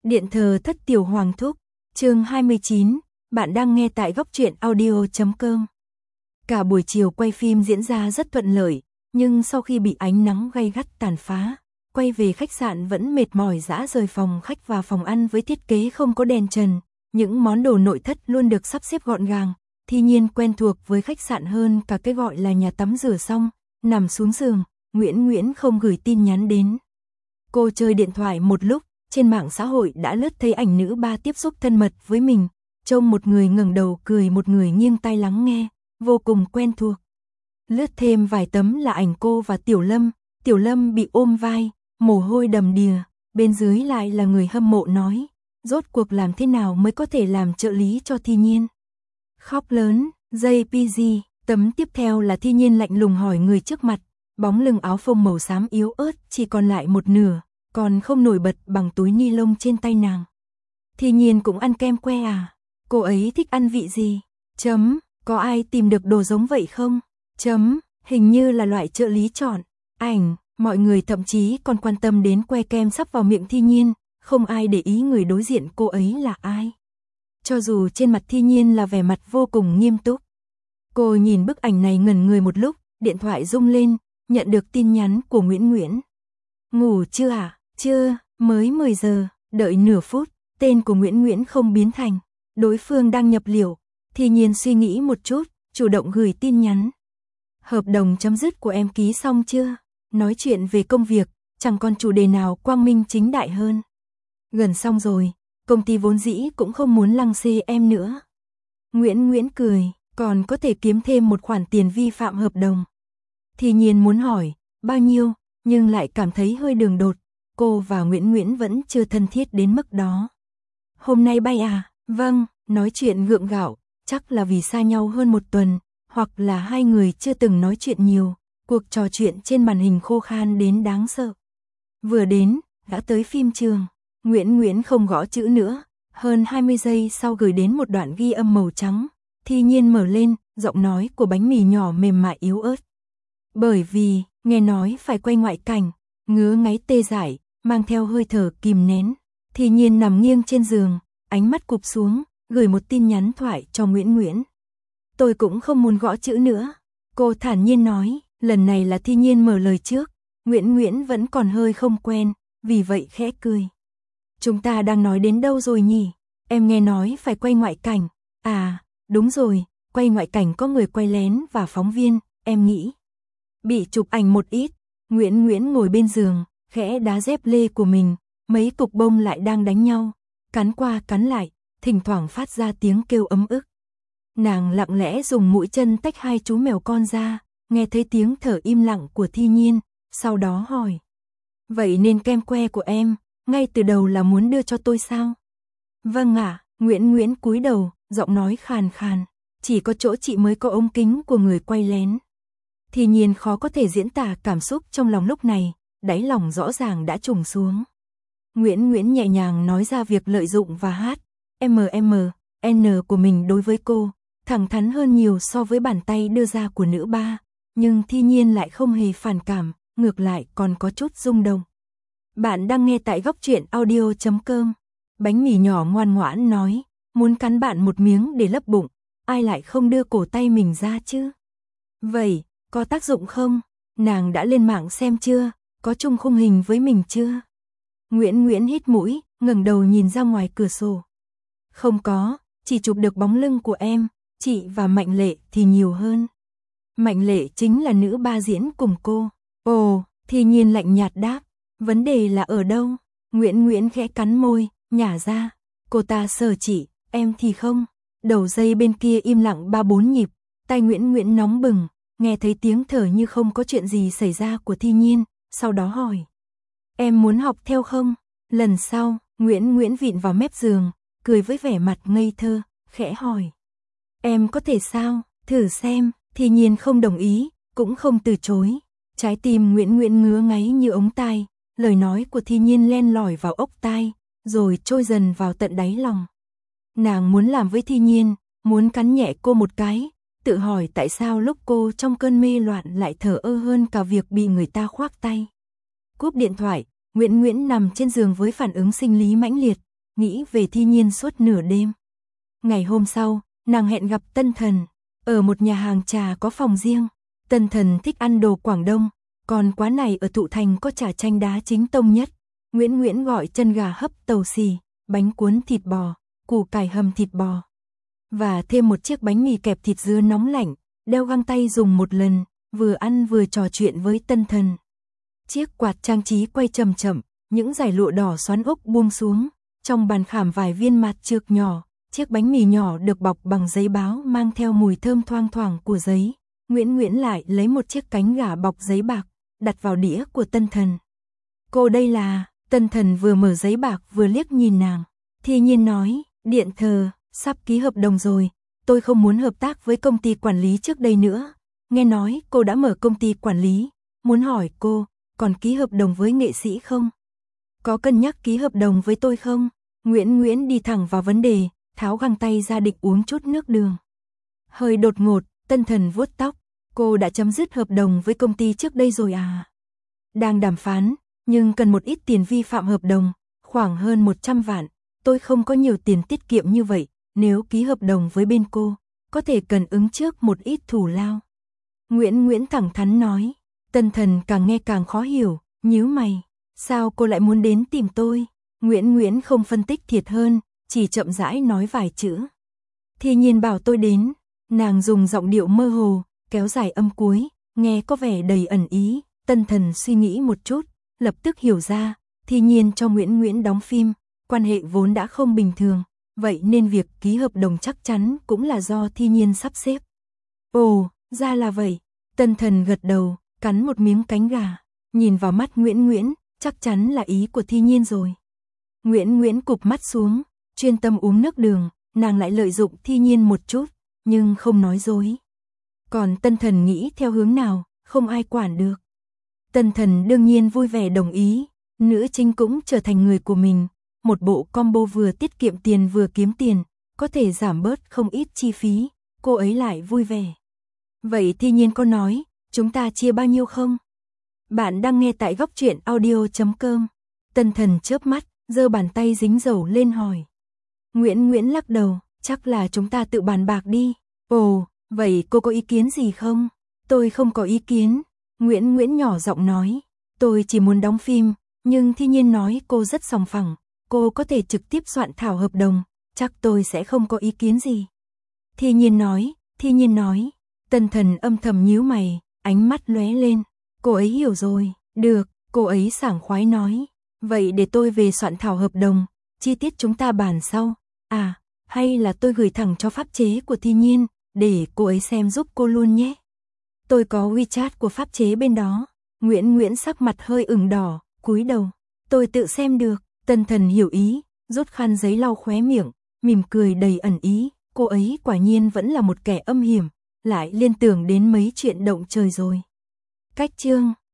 Điện thờ thất tiểu hoàng thúc, chương 29, bạn đang nghe tại góc truyện audio.com. Cả buổi chiều quay phim diễn ra rất thuận lợi, nhưng sau khi bị ánh nắng gay gắt tàn phá, quay về khách sạn vẫn mệt mỏi rã rời phòng khách và phòng ăn với thiết kế không có đèn trần, những món đồ nội thất luôn được sắp xếp gọn gàng. Thi Nhiên quen thuộc với khách sạn hơn cả cái gọi là nhà tắm rửa xong, nằm xuống giường, Nguyễn không gửi tin nhắn đến. Cô chơi điện thoại một lúc, trên mạng xã hội đã lướt thấy ảnh nữ ba tiếp xúc thân mật với mình, trông một người ngẩng đầu cười một người nghiêng tai lắng nghe, vô cùng quen thuộc. Lướt thêm vài tấm là ảnh cô và Tiểu Lâm bị ôm vai, mồ hôi đầm đìa, bên dưới lại là người hâm mộ nói, rốt cuộc làm thế nào mới có thể làm trợ lý cho Thi Nhiên. Khóc lớn, JPG, tấm tiếp theo là Thi Nhiên lạnh lùng hỏi người trước mặt, bóng lưng áo phông màu xám yếu ớt chỉ còn lại một nửa, còn không nổi bật bằng túi ni lông trên tay nàng. Thi Nhiên cũng ăn kem que à? Cô ấy thích ăn vị gì? Có ai tìm được đồ giống vậy không? Hình như là loại trợ lý chọn. Mọi người thậm chí còn quan tâm đến que kem sắp vào miệng Thi Nhiên, không ai để ý người đối diện cô ấy là ai. Cho dù trên mặt Thi Nhiên là vẻ mặt vô cùng nghiêm túc. Cô nhìn bức ảnh này ngẩn người một lúc, điện thoại rung lên, nhận được tin nhắn của Nguyễn. Ngủ chưa à? Chưa, mới 10 giờ, đợi nửa phút, tên của Nguyễn không biến thành. Đối phương đang nhập liệu, Thi Nhiên suy nghĩ một chút, chủ động gửi tin nhắn. Hợp đồng chấm dứt của em ký xong chưa? Nói chuyện về công việc, chẳng còn chủ đề nào quang minh chính đại hơn. Gần xong rồi, công ty vốn dĩ cũng không muốn lăng xê em nữa. Nguyễn cười, còn có thể kiếm thêm một khoản tiền vi phạm hợp đồng. Thi Nhiên muốn hỏi, bao nhiêu, nhưng lại cảm thấy hơi đường đột. Cô và Nguyễn vẫn chưa thân thiết đến mức đó. Hôm nay bay à? Vâng, nói chuyện gượng gạo, chắc là vì xa nhau hơn một tuần, hoặc là hai người chưa từng nói chuyện nhiều, cuộc trò chuyện trên màn hình khô khan đến đáng sợ. Vừa đến, đã tới phim trường, Nguyễn không gõ chữ nữa, hơn 20 giây sau gửi đến một đoạn ghi âm màu trắng, Thi Nhiên mở lên, giọng nói của bánh mì nhỏ mềm mại yếu ớt. Bởi vì, nghe nói phải quay ngoại cảnh, ngứa ngáy tê dại, mang theo hơi thở kìm nén. Thi Nhiên nằm nghiêng trên giường, ánh mắt cụp xuống, gửi một tin nhắn thoại cho Nguyễn. Tôi cũng không muốn gõ chữ nữa. Cô thản nhiên nói, lần này là Thi Nhiên mở lời trước. Nguyễn vẫn còn hơi không quen, vì vậy khẽ cười. Chúng ta đang nói đến đâu rồi nhỉ? Em nghe nói phải quay ngoại cảnh. À, đúng rồi, quay ngoại cảnh có người quay lén và phóng viên, em nghĩ. Bị chụp ảnh một ít, Nguyễn ngồi bên giường, khẽ đá dép lê của mình, mấy cục bông lại đang đánh nhau, cắn qua cắn lại, thỉnh thoảng phát ra tiếng kêu ấm ức. Nàng lặng lẽ dùng mũi chân tách hai chú mèo con ra, nghe thấy tiếng thở im lặng của Thi Nhiên, sau đó hỏi. Vậy nên kem que của em, ngay từ đầu là muốn đưa cho tôi sao? Vâng ạ, Nguyễn cúi đầu, giọng nói khàn khàn, chỉ có chỗ chị mới có ống kính của người quay lén. Thi Nhiên khó có thể diễn tả cảm xúc trong lòng lúc này, đáy lòng rõ ràng đã trùng xuống. Nguyễn nhẹ nhàng nói ra việc lợi dụng và hát MMN của mình đối với cô, thẳng thắn hơn nhiều so với bàn tay đưa ra của nữ ba, nhưng Thi Nhiên lại không hề phản cảm, ngược lại còn có chút rung động. Bạn đang nghe tại góc truyện audio.com. Bánh mì nhỏ ngoan ngoãn nói, muốn cắn bạn một miếng để lấp bụng, ai lại không đưa cổ tay mình ra chứ? Vậy, có tác dụng không? Nàng đã lên mạng xem chưa? Có chung khung hình với mình chưa? Nguyễn hít mũi, ngẩng đầu nhìn ra ngoài cửa sổ. Không có, chỉ chụp được bóng lưng của em, chị và Mạnh Lệ thì nhiều hơn. Mạnh Lệ chính là nữ ba diễn cùng cô. Ồ, Thi Nhiên lạnh nhạt đáp, vấn đề là ở đâu? Nguyễn khẽ cắn môi, nhả ra, cô ta sờ chị, em thì không. Đầu dây bên kia im lặng 3-4 nhịp, tay Nguyễn nóng bừng, nghe thấy tiếng thở như không có chuyện gì xảy ra của Thi Nhiên, sau đó hỏi. Em muốn học theo không? Lần sau, Nguyễn vịn vào mép giường, cười với vẻ mặt ngây thơ, khẽ hỏi. Em có thể sao? Thử xem. Thi Nhiên không đồng ý, cũng không từ chối. Trái tim Nguyễn ngứa ngáy như ống tai, lời nói của Thi Nhiên len lỏi vào ốc tai, rồi trôi dần vào tận đáy lòng. Nàng muốn làm với Thi Nhiên, muốn cắn nhẹ cô một cái, tự hỏi tại sao lúc cô trong cơn mê loạn lại thờ ơ hơn cả việc bị người ta khoác tay. Cúp điện thoại, Nguyễn nằm trên giường với phản ứng sinh lý mãnh liệt, nghĩ về Thi Nhiên suốt nửa đêm. Ngày hôm sau, nàng hẹn gặp Tân Thần, ở một nhà hàng trà có phòng riêng. Tân Thần thích ăn đồ Quảng Đông, còn quán này ở Thụ Thành có chả chanh đá chính tông nhất. Nguyễn Nguyễn gọi chân gà hấp tàu xì, bánh cuốn thịt bò, củ cải hầm thịt bò. Và thêm một chiếc bánh mì kẹp thịt dưa nóng lạnh, đeo găng tay dùng một lần, vừa ăn vừa trò chuyện với Tân Thần. Chiếc quạt trang trí quay chậm chậm, những dải lụa đỏ xoắn ốc buông xuống, trong bàn khảm vài viên mạt trược nhỏ, chiếc bánh mì nhỏ được bọc bằng giấy báo mang theo mùi thơm thoang thoảng của giấy. Nguyễn Nguyễn lại lấy một chiếc cánh gà bọc giấy bạc, đặt vào đĩa của Tân Thần. Cô đây là, Tân Thần vừa mở giấy bạc vừa liếc nhìn nàng. Thi Nhiên nói, điện thờ, sắp ký hợp đồng rồi, tôi không muốn hợp tác với công ty quản lý trước đây nữa. Nghe nói cô đã mở công ty quản lý, muốn hỏi cô, còn ký hợp đồng với nghệ sĩ không? Có cân nhắc ký hợp đồng với tôi không? Nguyễn Nguyễn đi thẳng vào vấn đề, tháo găng tay ra định uống chút nước đường. Hơi đột ngột, Tân Thần vuốt tóc, cô đã chấm dứt hợp đồng với công ty trước đây rồi à? Đang đàm phán, nhưng cần một ít tiền vi phạm hợp đồng, khoảng hơn 100 vạn, tôi không có nhiều tiền tiết kiệm như vậy, nếu ký hợp đồng với bên cô, có thể cần ứng trước một ít thù lao. Nguyễn Nguyễn thẳng thắn nói. Tân Thần càng nghe càng khó hiểu, nhíu mày, sao cô lại muốn đến tìm tôi? Nguyễn Nguyễn không phân tích thiệt hơn, chỉ chậm rãi nói vài chữ. Thi Nhiên bảo tôi đến, nàng dùng giọng điệu mơ hồ, kéo dài âm cuối, nghe có vẻ đầy ẩn ý. Tân Thần suy nghĩ một chút, lập tức hiểu ra, Thi Nhiên cho Nguyễn Nguyễn đóng phim, quan hệ vốn đã không bình thường, vậy nên việc ký hợp đồng chắc chắn cũng là do Thi Nhiên sắp xếp. Ồ, ra là vậy. Tân Thần gật đầu, cắn một miếng cánh gà, nhìn vào mắt Nguyễn Nguyễn, chắc chắn là ý của Thi Nhiên rồi. Nguyễn Nguyễn cụp mắt xuống, chuyên tâm uống nước đường, nàng lại lợi dụng Thi Nhiên một chút, nhưng không nói dối. Còn Tân Thần nghĩ theo hướng nào, không ai quản được. Tân Thần đương nhiên vui vẻ đồng ý, nữ chính cũng trở thành người của mình, một bộ combo vừa tiết kiệm tiền vừa kiếm tiền, có thể giảm bớt không ít chi phí, cô ấy lại vui vẻ. Vậy Thi Nhiên có nói, chúng ta chia bao nhiêu không? Bạn đang nghe tại góc truyện audio.com. Tân Thần chớp mắt, giơ bàn tay dính dầu lên hỏi. Nguyễn Nguyễn lắc đầu, chắc là chúng ta tự bàn bạc đi. Ồ, vậy cô có ý kiến gì không? Tôi không có ý kiến. Nguyễn Nguyễn nhỏ giọng nói, tôi chỉ muốn đóng phim, nhưng Thi Nhiên nói cô rất sòng phẳng, cô có thể trực tiếp soạn thảo hợp đồng, chắc tôi sẽ không có ý kiến gì. Thi Nhiên nói. Tân Thần âm thầm nhíu mày, ánh mắt lóe lên. Cô ấy hiểu rồi, được, cô ấy sảng khoái nói. Vậy để tôi về soạn thảo hợp đồng, chi tiết chúng ta bàn sau. À, hay là tôi gửi thẳng cho pháp chế của Thi Nhiên, để cô ấy xem giúp cô luôn nhé. Tôi có WeChat của pháp chế bên đó. Nguyễn Nguyễn sắc mặt hơi ửng đỏ, cúi đầu. Tôi tự xem được. Tân Thần hiểu ý, rút khăn giấy lau khóe miệng, mỉm cười đầy ẩn ý. Cô ấy quả nhiên vẫn là một kẻ âm hiểm, lại liên tưởng đến mấy chuyện động trời rồi. Cách chương